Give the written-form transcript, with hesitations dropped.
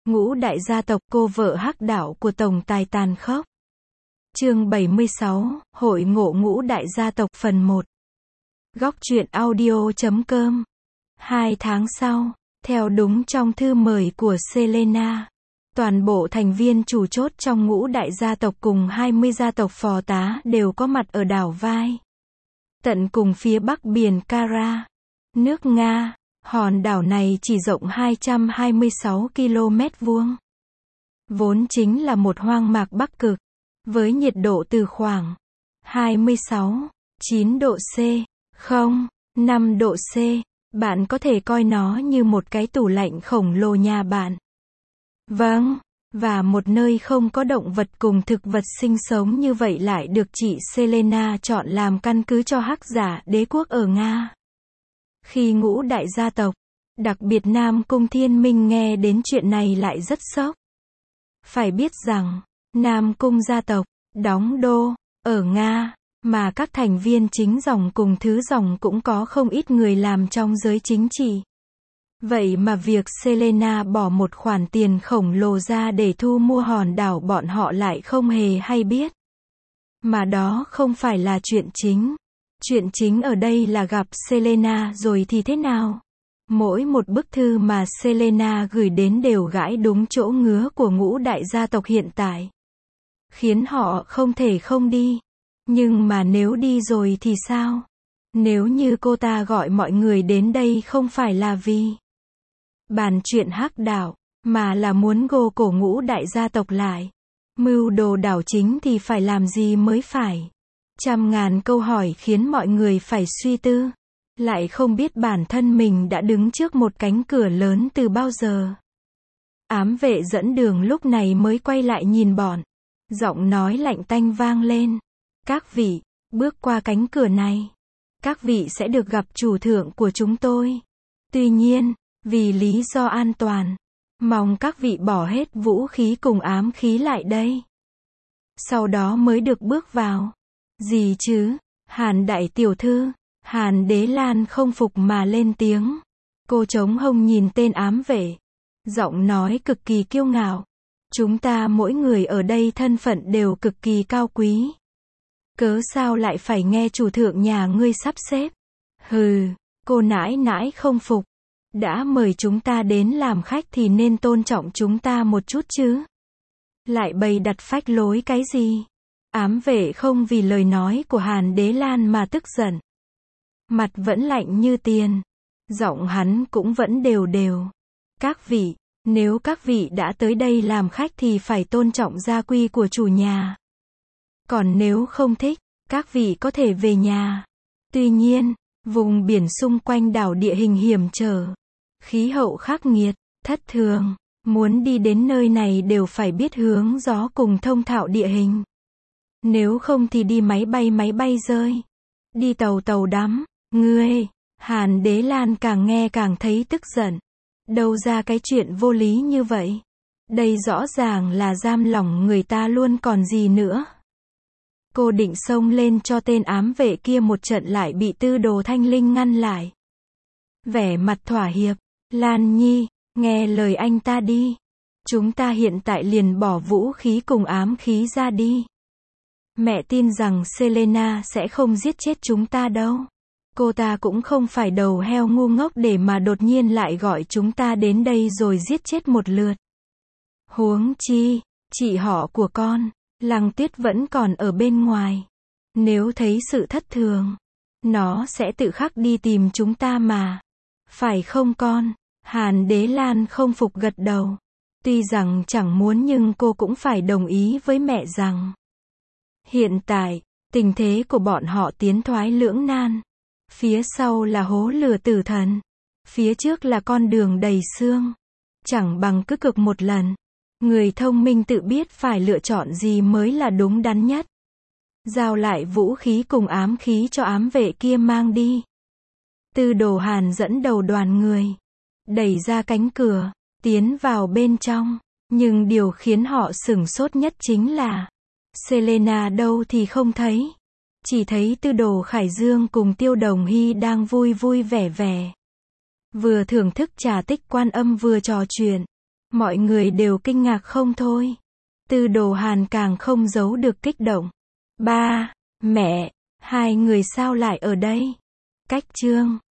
Ngũ đại gia tộc, cô vợ hắc đạo của tổng tài tàn khốc. Chương 76, Hội ngộ ngũ đại gia tộc phần 1. Góc truyện audio.com. 2 tháng sau, theo đúng trong thư mời của Selena, toàn bộ thành viên chủ chốt trong ngũ đại gia tộc cùng 20 gia tộc phò tá đều có mặt ở đảo Vai. Tận cùng phía bắc biển Kara, nước Nga. Hòn đảo này chỉ rộng 226 km vuông. Vốn chính là một hoang mạc Bắc Cực, với nhiệt độ từ khoảng 26,9 độ C, 0,5 độ C. Bạn có thể coi nó như một cái tủ lạnh khổng lồ nhà bạn. Vâng, và một nơi không có động vật cùng thực vật sinh sống như vậy lại được chị Selena chọn làm căn cứ cho hắc giả đế quốc ở Nga. Khi ngũ đại gia tộc, đặc biệt Nam Cung Thiên Minh nghe đến chuyện này lại rất sốc. Phải biết rằng, Nam Cung gia tộc, đóng đô, ở Nga, mà các thành viên chính dòng cùng thứ dòng cũng có không ít người làm trong giới chính trị. Vậy mà việc Selena bỏ một khoản tiền khổng lồ ra để thu mua hòn đảo bọn họ lại không hề hay biết. Mà đó không phải là chuyện chính. Chuyện chính ở đây là gặp Selena rồi thì thế nào? Mỗi một bức thư mà Selena gửi đến đều gãi đúng chỗ ngứa của ngũ đại gia tộc hiện tại. Khiến họ không thể không đi. Nhưng mà nếu đi rồi thì sao? Nếu như cô ta gọi mọi người đến đây không phải là vì bàn chuyện hắc đạo, mà là muốn gô cổ ngũ đại gia tộc lại. Mưu đồ đảo chính thì phải làm gì mới phải? Trăm ngàn câu hỏi khiến mọi người phải suy tư. Lại không biết bản thân mình đã đứng trước một cánh cửa lớn từ bao giờ. Ám vệ dẫn đường lúc này mới quay lại nhìn bọn. Giọng nói lạnh tanh vang lên. Các vị, bước qua cánh cửa này. Các vị sẽ được gặp chủ thượng của chúng tôi. Tuy nhiên, vì lý do an toàn, mong các vị bỏ hết vũ khí cùng ám khí lại đây. Sau đó mới được bước vào. Gì chứ? Hàn đại tiểu thư. Hàn Đế Lan không phục mà lên tiếng. Cô chống hông nhìn tên ám vệ. Giọng nói cực kỳ kiêu ngạo. Chúng ta mỗi người ở đây thân phận đều cực kỳ cao quý. Cớ sao lại phải nghe chủ thượng nhà ngươi sắp xếp? Hừ, cô nãi nãi không phục. Đã mời chúng ta đến làm khách thì nên tôn trọng chúng ta một chút chứ. Lại bày đặt phách lối cái gì? Ám vệ không vì lời nói của Hàn Đế Lan mà tức giận. Mặt vẫn lạnh như tiền. Giọng hắn cũng vẫn đều đều. Các vị, nếu các vị đã tới đây làm khách thì phải tôn trọng gia quy của chủ nhà. Còn nếu không thích, các vị có thể về nhà. Tuy nhiên, vùng biển xung quanh đảo địa hình hiểm trở. Khí hậu khắc nghiệt, thất thường. Muốn đi đến nơi này đều phải biết hướng gió cùng thông thạo địa hình. Nếu không thì đi máy bay rơi. Đi tàu đắm. Ngươi, Hàn Đế Lan càng nghe càng thấy tức giận. Đâu ra cái chuyện vô lý như vậy? Đây rõ ràng là giam lỏng người ta luôn còn gì nữa. Cô định xông lên cho tên ám vệ kia một trận lại bị Tư Đồ Thanh Linh ngăn lại. Vẻ mặt thỏa hiệp. Lan Nhi, nghe lời anh ta đi. Chúng ta hiện tại liền bỏ vũ khí cùng ám khí ra đi. Mẹ tin rằng Selena sẽ không giết chết chúng ta đâu. Cô ta cũng không phải đầu heo ngu ngốc để mà đột nhiên lại gọi chúng ta đến đây rồi giết chết một lượt. Huống chi, chị họ của con, Lăng Tuyết vẫn còn ở bên ngoài. Nếu thấy sự thất thường, nó sẽ tự khắc đi tìm chúng ta mà. Phải không con? Hàn Đế Lan không phục gật đầu. Tuy rằng chẳng muốn nhưng cô cũng phải đồng ý với mẹ rằng hiện tại, tình thế của bọn họ tiến thoái lưỡng nan. Phía sau là hố lửa tử thần. Phía trước là con đường đầy xương. Chẳng bằng cứ cực một lần. Người thông minh tự biết phải lựa chọn gì mới là đúng đắn nhất. Giao lại vũ khí cùng ám khí cho ám vệ kia mang đi. Tư Đồ Hàn dẫn đầu đoàn người. Đẩy ra cánh cửa. Tiến vào bên trong. Nhưng điều khiến họ sửng sốt nhất chính là Selena đâu thì không thấy. Chỉ thấy Tư Đồ Khải Dương cùng Tiêu Đồng Hy đang vui vui vẻ vẻ. Vừa thưởng thức trà tích Quan Âm vừa trò chuyện. Mọi người đều kinh ngạc không thôi. Tư Đồ Hàn càng không giấu được kích động. Ba, mẹ, hai người sao lại ở đây? Cách chương